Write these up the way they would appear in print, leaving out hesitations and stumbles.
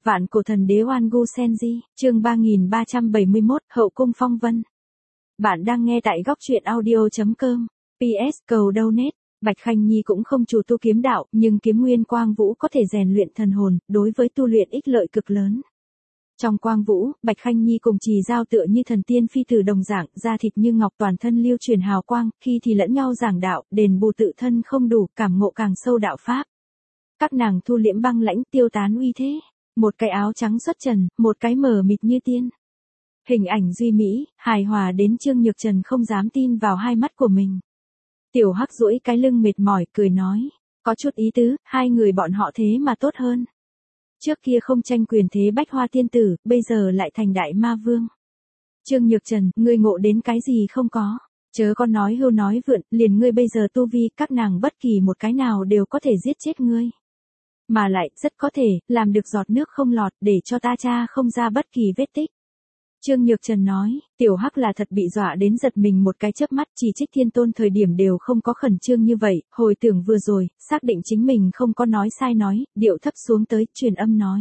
Vạn cổ thần đế Oan Gu Senji, chương 3371, Hậu cung phong vân. Bạn đang nghe tại góc truyện audio.com. PS cầu donate. Bạch Khanh Nhi cũng không chủ tu kiếm đạo, nhưng kiếm nguyên quang vũ có thể rèn luyện thần hồn, đối với tu luyện ích lợi cực lớn. Trong quang vũ, Bạch Khanh Nhi cùng Trì Giao tựa như thần tiên phi tử đồng dạng, da thịt như ngọc, toàn thân lưu truyền hào quang, khi thì lẫn nhau giảng đạo, đền bù tự thân không đủ, cảm ngộ càng sâu đạo pháp. Các nàng thu liễm băng lãnh, tiêu tán uy thế. Một cái áo trắng xuất trần, một cái mờ mịt như tiên. Hình ảnh duy mỹ, hài hòa đến Trương Nhược Trần không dám tin vào hai mắt của mình. Tiểu Hắc duỗi cái lưng mệt mỏi, cười nói, có chút ý tứ, hai người bọn họ thế mà tốt hơn. Trước kia không tranh quyền thế bách hoa tiên tử, bây giờ lại thành đại ma vương. Trương Nhược Trần, ngươi ngộ đến cái gì không có, chớ có nói hưu nói vượn, liền ngươi bây giờ tu vi, các nàng bất kỳ một cái nào đều có thể giết chết ngươi. Mà lại, rất có thể, làm được giọt nước không lọt, để cho ta cha không ra bất kỳ vết tích. Trương Nhược Trần nói, Tiểu Hắc là thật bị dọa đến giật mình một cái chớp mắt, chỉ trích Thiên Tôn thời điểm đều không có khẩn trương như vậy, hồi tưởng vừa rồi, xác định chính mình không có nói sai nói, điệu thấp xuống tới, truyền âm nói.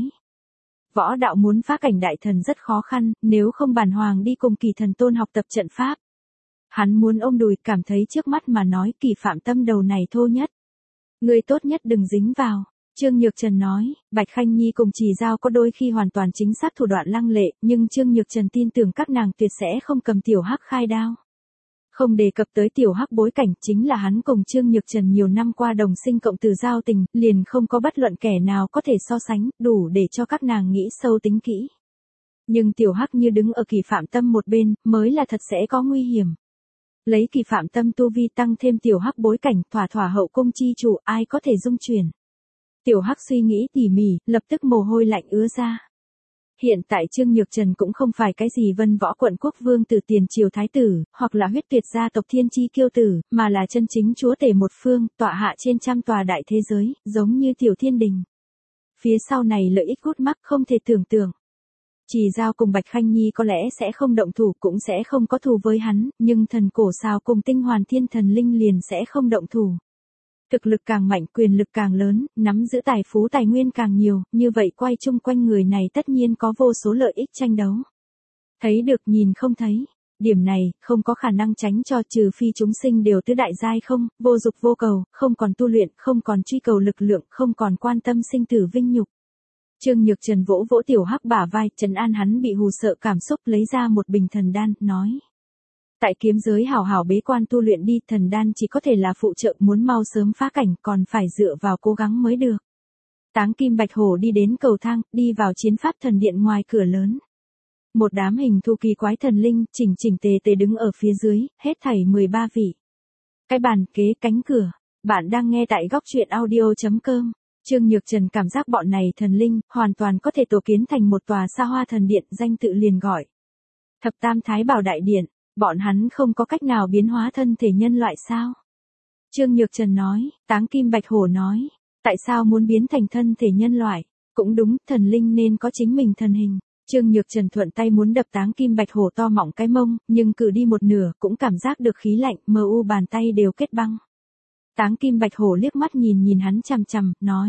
Võ đạo muốn phá cảnh đại thần rất khó khăn, nếu không bản hoàng đi cùng Kỳ Thần Tôn học tập trận pháp. Hắn muốn ôm đùi, cảm thấy trước mắt mà nói Kỳ Phạm Tâm đầu này thô nhất. Người tốt nhất đừng dính vào. Trương Nhược Trần nói, Bạch Khanh Nhi cùng Trì Giao có đôi khi hoàn toàn chính xác thủ đoạn lăng lệ, nhưng Trương Nhược Trần tin tưởng các nàng tuyệt sẽ không cầm Tiểu Hắc khai đao. Không đề cập tới Tiểu Hắc bối cảnh, chính là hắn cùng Trương Nhược Trần nhiều năm qua đồng sinh cộng từ giao tình, liền không có bất luận kẻ nào có thể so sánh, đủ để cho các nàng nghĩ sâu tính kỹ. Nhưng Tiểu Hắc như đứng ở Kỳ Phạm Tâm một bên, mới là thật sẽ có nguy hiểm. Lấy Kỳ Phạm Tâm tu vi tăng thêm Tiểu Hắc bối cảnh, thỏa thỏa hậu cung chi chủ, ai có thể dung chuyển. Tiểu Hắc suy nghĩ tỉ mỉ, lập tức mồ hôi lạnh ứa ra. Hiện tại Trương Nhược Trần cũng không phải cái gì Vân Võ quận quốc vương từ tiền triều thái tử, hoặc là huyết tuyệt gia tộc thiên chi kiêu tử, mà là chân chính chúa tể một phương, tọa hạ trên trăm tòa đại thế giới, giống như Tiểu Thiên Đình. Phía sau này lợi ích hút mắc không thể tưởng tượng. Trì Giao cùng Bạch Khanh Nhi có lẽ sẽ không động thủ, cũng sẽ không có thù với hắn, nhưng thần cổ sao cùng tinh hoàn thiên thần linh liền sẽ không động thủ. Thực lực càng mạnh, quyền lực càng lớn, nắm giữ tài phú tài nguyên càng nhiều, như vậy quay chung quanh người này tất nhiên có vô số lợi ích tranh đấu. Thấy được nhìn không thấy. Điểm này, không có khả năng tránh cho, trừ phi chúng sinh đều tứ đại giai không, vô dục vô cầu, không còn tu luyện, không còn truy cầu lực lượng, không còn quan tâm sinh tử vinh nhục. Trương Nhược Trần vỗ vỗ Tiểu Hắc bả vai, trấn an hắn bị hù sợ cảm xúc, lấy ra một bình thần đan, nói. Tại kiếm giới hảo hảo bế quan tu luyện đi, thần đan chỉ có thể là phụ trợ, muốn mau sớm phá cảnh còn phải dựa vào cố gắng mới được. Táng Kim Bạch Hổ đi đến cầu thang, đi vào chiến pháp thần điện ngoài cửa lớn. Một đám hình thù kỳ quái thần linh, chỉnh chỉnh tề tề đứng ở phía dưới, hết thảy 13 vị. Cái bàn, kế, cánh cửa. Bạn đang nghe tại góc truyện audio.com. Trương Nhược Trần cảm giác bọn này thần linh, hoàn toàn có thể tổ kiến thành một tòa xa hoa thần điện, danh tự liền gọi. Thập Tam Thái Bảo Đại Điện. Bọn hắn không có cách nào biến hóa thân thể nhân loại sao? Trương Nhược Trần nói, Táng Kim Bạch Hổ nói, tại sao muốn biến thành thân thể nhân loại? Cũng đúng, thần linh nên có chính mình thần hình. Trương Nhược Trần thuận tay muốn đập Táng Kim Bạch Hổ to mọng cái mông, nhưng cử đi một nửa, cũng cảm giác được khí lạnh, mờ u bàn tay đều kết băng. Táng Kim Bạch Hổ liếc mắt nhìn hắn chằm chằm, nói.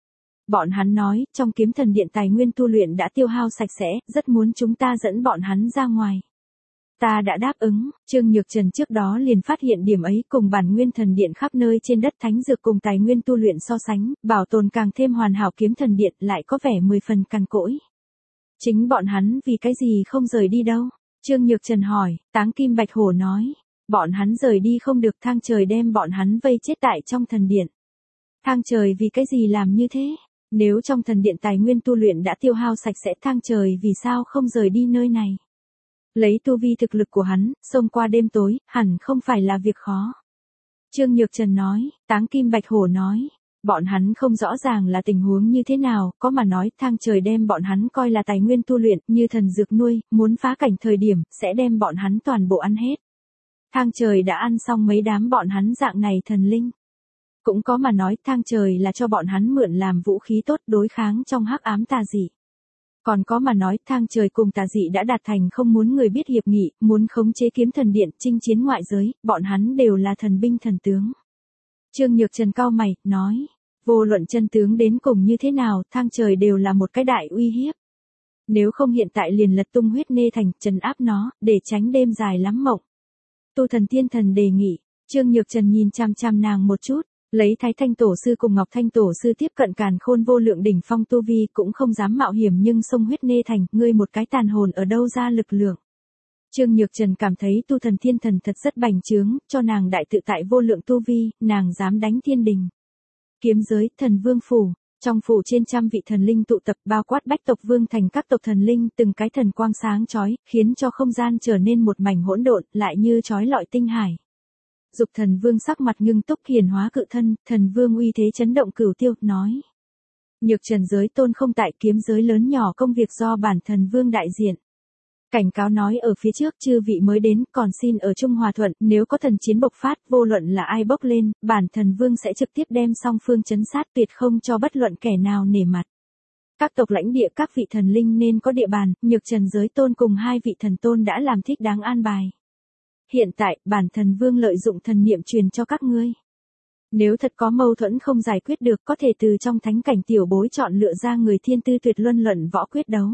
Bọn hắn nói, trong kiếm thần điện tài nguyên tu luyện đã tiêu hao sạch sẽ, rất muốn chúng ta dẫn bọn hắn ra ngoài. Ta đã đáp ứng. Trương Nhược Trần trước đó liền phát hiện điểm ấy, cùng bản nguyên thần điện khắp nơi trên đất thánh dược cùng tài nguyên tu luyện so sánh, bảo tồn càng thêm hoàn hảo kiếm thần điện lại có vẻ 10 phần cằn cỗi. Chính bọn hắn vì cái gì không rời đi đâu? Trương Nhược Trần hỏi. Táng Kim Bạch Hổ nói, bọn hắn rời đi không được, thang trời đem bọn hắn vây chết tại trong thần điện. Thang trời vì cái gì làm như thế? Nếu trong thần điện tài nguyên tu luyện đã tiêu hao sạch sẽ, thang trời vì sao không rời đi nơi này? Lấy tu vi thực lực của hắn, xông qua đêm tối, hẳn không phải là việc khó. Trương Nhược Trần nói. Táng Kim Bạch Hổ nói, bọn hắn không rõ ràng là tình huống như thế nào, có mà nói thang trời đem bọn hắn coi là tài nguyên tu luyện, như thần dược nuôi, muốn phá cảnh thời điểm, sẽ đem bọn hắn toàn bộ ăn hết. Thang trời đã ăn xong mấy đám bọn hắn dạng này thần linh. Cũng có mà nói thang trời là cho bọn hắn mượn làm vũ khí tốt đối kháng trong hắc ám tà dị. Còn có mà nói thang trời cùng tà dị đã đạt thành không muốn người biết hiệp nghị, muốn khống chế kiếm thần điện, chinh chiến ngoại giới, bọn hắn đều là thần binh thần tướng. Trương Nhược Trần cau mày, nói, Vô luận chân tướng đến cùng như thế nào, thang trời đều là một cái đại uy hiếp. Nếu không hiện tại liền lật tung huyết nê thành, trấn áp nó, để tránh đêm dài lắm mộng. Tu Thần Thiên Thần đề nghị. Trương Nhược Trần nhìn chằm chằm nàng một chút, lấy Thái Thanh Tổ Sư cùng Ngọc Thanh Tổ Sư tiếp cận càn khôn vô lượng đỉnh phong tu vi cũng không dám mạo hiểm, nhưng sông huyết nê thành, ngươi một cái tàn hồn ở đâu ra lực lượng. Trương Nhược Trần cảm thấy Tu Thần Thiên Thần thật rất bành trướng, cho nàng đại tự tại vô lượng tu vi, nàng dám đánh thiên đình. Kiếm giới, thần vương phủ. Trong phủ trên trăm vị thần linh tụ tập, bao quát Bách tộc vương thành các tộc thần linh, từng cái thần quang sáng chói, khiến cho không gian trở nên một mảnh hỗn độn, lại như chói lọi tinh hải. Dục Thần Vương sắc mặt ngưng túc, hiển hóa cự thân, thần vương uy thế chấn động cửu tiêu, nói: Nhược Trần giới tôn không tại, kiếm giới lớn nhỏ công việc do bản thần vương đại diện. Cảnh cáo nói ở phía trước chư vị mới đến, còn xin ở chung hòa thuận, nếu có thần chiến bộc phát, vô luận là ai bốc lên, bản thần vương sẽ trực tiếp đem song phương trấn sát, tuyệt không cho bất luận kẻ nào nể mặt. Các tộc lãnh địa các vị thần linh nên có địa bàn, Nhược Trần giới tôn cùng hai vị thần tôn đã làm thích đáng an bài. Hiện tại, bản thần vương lợi dụng thần niệm truyền cho các ngươi. Nếu thật có mâu thuẫn không giải quyết được, có thể từ trong thánh cảnh tiểu bối chọn lựa ra người thiên tư tuyệt luân luận võ quyết đấu.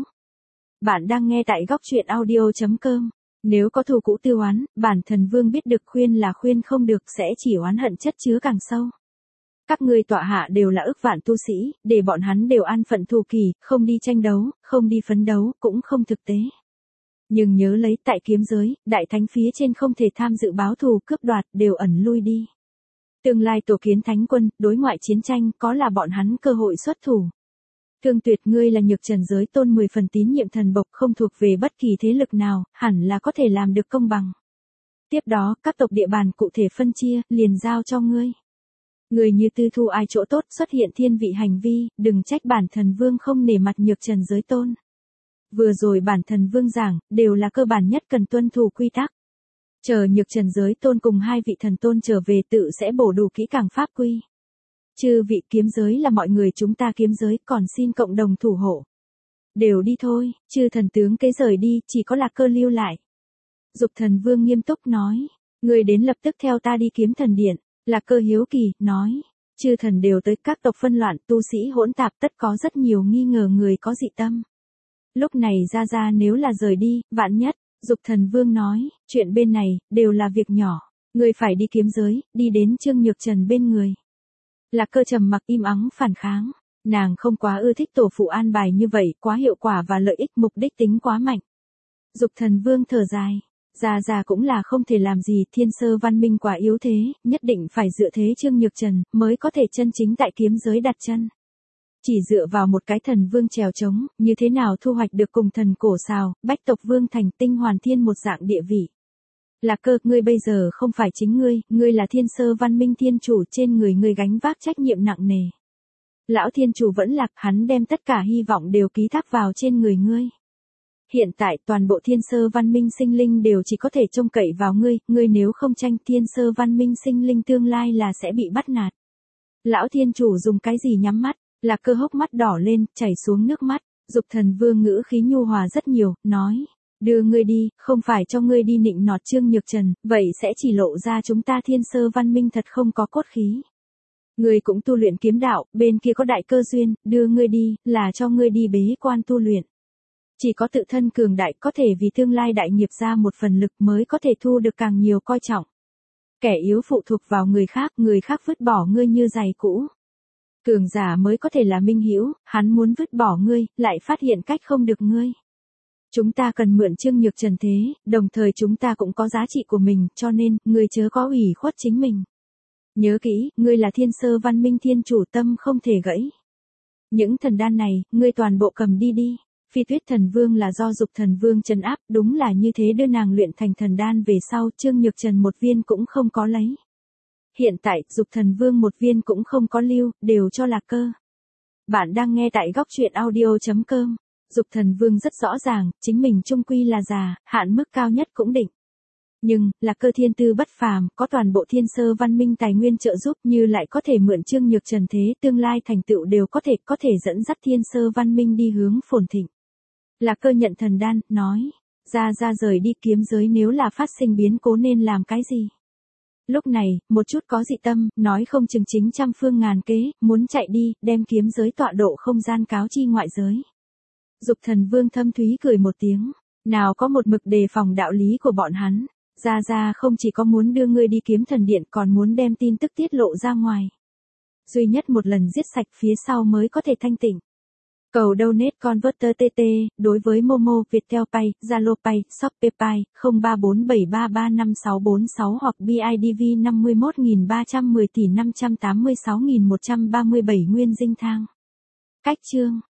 Bạn đang nghe tại góc truyện audio.com. Nếu có thù cũ tư oán, bản thần vương biết được khuyên là khuyên không được, sẽ chỉ oán hận chất chứa càng sâu. Các ngươi tọa hạ đều là ức vạn tu sĩ, để bọn hắn đều an phận thù kỳ, không đi tranh đấu, không đi phấn đấu, cũng không thực tế. Nhưng nhớ lấy, tại kiếm giới, đại thánh phía trên không thể tham dự báo thù cướp đoạt, đều ẩn lui đi. Tương lai tổ kiến thánh quân, đối ngoại chiến tranh, có là bọn hắn cơ hội xuất thủ. Thương Tuyệt, ngươi là Nhược Trần giới tôn 10 phần tín nhiệm thần bộc, không thuộc về bất kỳ thế lực nào, hẳn là có thể làm được công bằng. Tiếp đó, các tộc địa bàn cụ thể phân chia, liền giao cho ngươi. Người như tư thu ai chỗ tốt, xuất hiện thiên vị hành vi, đừng trách bản thần vương không nể mặt Nhược Trần giới tôn. Vừa rồi bản thần vương giảng, đều là cơ bản nhất cần tuân thủ quy tắc. Chờ Nhược Trần giới tôn cùng hai vị thần tôn trở về, tự sẽ bổ đủ kỹ càng pháp quy. Chư vị, kiếm giới là mọi người chúng ta kiếm giới, còn xin cộng đồng thủ hộ. Đều đi thôi, chư thần tướng kế rời đi, chỉ có Lạc Cơ lưu lại. Dục Thần Vương nghiêm túc nói: Người đến lập tức theo ta đi kiếm thần điện. Lạc Cơ hiếu kỳ, nói: Chư thần đều tới, các tộc phân loạn, tu sĩ hỗn tạp, tất có rất nhiều nghi ngờ người có dị tâm. Lúc này ra nếu là rời đi, vạn nhất. Dục Thần Vương nói: Chuyện bên này, đều là việc nhỏ. Người phải đi kiếm giới, đi đến Trương Nhược Trần bên người. Lạc Cơ trầm mặc im ắng phản kháng. Nàng không quá ưa thích tổ phụ an bài như vậy, quá hiệu quả và lợi ích, mục đích tính quá mạnh. Dục Thần Vương thở dài. Già cũng là không thể làm gì, thiên sơ văn minh quá yếu thế, nhất định phải dựa thế Trương Nhược Trần, mới có thể chân chính tại kiếm giới đặt chân. Chỉ dựa vào một cái thần vương trèo trống, như thế nào thu hoạch được cùng thần cổ xào, Bách tộc vương thành tinh hoàn thiên một dạng địa vị. Lạc Cơ, ngươi bây giờ không phải chính ngươi là thiên sơ văn minh thiên chủ, trên người ngươi gánh vác trách nhiệm nặng nề. Lão thiên chủ vẫn lạc, hắn đem tất cả hy vọng đều ký thác vào trên người ngươi. Hiện tại toàn bộ thiên sơ văn minh sinh linh đều chỉ có thể trông cậy vào ngươi nếu không tranh, thiên sơ văn minh sinh linh tương lai là sẽ bị bắt nạt. Lão thiên chủ dùng cái gì nhắm mắt? Lạc Cơ hốc mắt đỏ lên, chảy xuống nước mắt. Dục Thần Vương ngữ khí nhu hòa rất nhiều, nói: Đưa ngươi đi, không phải cho ngươi đi nịnh nọt Trương Nhược Trần, vậy sẽ chỉ lộ ra chúng ta thiên sơ văn minh thật không có cốt khí. Ngươi cũng tu luyện kiếm đạo, bên kia có đại cơ duyên, đưa ngươi đi, là cho ngươi đi bế quan tu luyện. Chỉ có tự thân cường đại có thể vì tương lai đại nghiệp ra một phần lực, mới có thể thu được càng nhiều coi trọng. Kẻ yếu phụ thuộc vào người khác vứt bỏ ngươi như giày cũ. Cường giả mới có thể là minh hữu, hắn muốn vứt bỏ ngươi, lại phát hiện cách không được ngươi. Chúng ta cần mượn Trương Nhược Trần thế, đồng thời chúng ta cũng có giá trị của mình, cho nên, ngươi chớ có ủy khuất chính mình. Nhớ kỹ, ngươi là thiên sơ văn minh thiên chủ, tâm không thể gãy. Những thần đan này, ngươi toàn bộ cầm đi. Phi Tuyết Thần Vương là do Dục Thần Vương trấn áp, đúng là như thế, đưa nàng luyện thành thần đan về sau, Trương Nhược Trần một viên cũng không có lấy. Hiện tại, Dục Thần Vương một viên cũng không có lưu, đều cho Lạc Cơ. Bạn đang nghe tại góc truyện audio.com. Dục Thần Vương rất rõ ràng, chính mình chung quy là già, hạn mức cao nhất cũng định. Nhưng, Lạc Cơ thiên tư bất phàm, có toàn bộ thiên sơ văn minh tài nguyên trợ giúp, như lại có thể mượn Trương Nhược Trần thế, tương lai thành tựu đều có thể dẫn dắt thiên sơ văn minh đi hướng phồn thịnh. Lạc Cơ nhận thần đan, nói: Ra rời đi kiếm giới, nếu là phát sinh biến cố nên làm cái gì? Lúc này, một chút có dị tâm, nói không chừng chính trăm phương ngàn kế, muốn chạy đi, đem kiếm giới tọa độ không gian cáo chi ngoại giới. Dục Thần Vương thâm thúy cười một tiếng, nào có một mực đề phòng đạo lý của bọn hắn, Ra không chỉ có muốn đưa ngươi đi kiếm thần điện còn muốn đem tin tức tiết lộ ra ngoài. Duy nhất một lần giết sạch phía sau mới có thể thanh tỉnh. Cầu donate converter TT, đối với Momo, Viettel Pay, Zalo Pay, Shopee Pay, 0347335646 hoặc BIDV 51310 tỷ 586.137 nguyên dinh thang. Cách chương